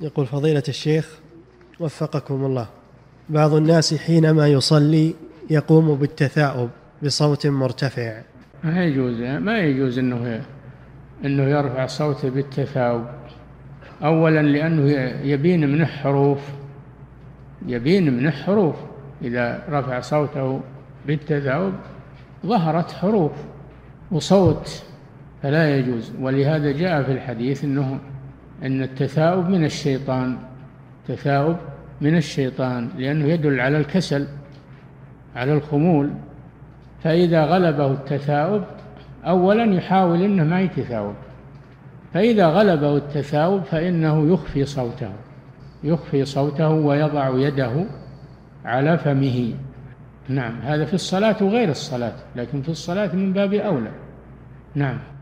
يقول فضيلة الشيخ وفقكم الله، بعض الناس حينما يصلي يقوم بالتثاؤب بصوت مرتفع. ما يجوز أنه يرفع صوته بالتثاؤب. أولا لأنه يبين من حروف. إذا رفع صوته بالتثاؤب ظهرت حروف وصوت، فلا يجوز. ولهذا جاء في الحديث أن التثاؤب من الشيطان، لأنه يدل على الكسل، على الخمول. فإذا غلبه التثاؤب أولا يحاول أنه ما يتثاؤب، فإذا غلبه التثاؤب فإنه يخفي صوته ويضع يده على فمه. نعم، هذا في الصلاة وغير الصلاة، لكن في الصلاة من باب أولى. نعم.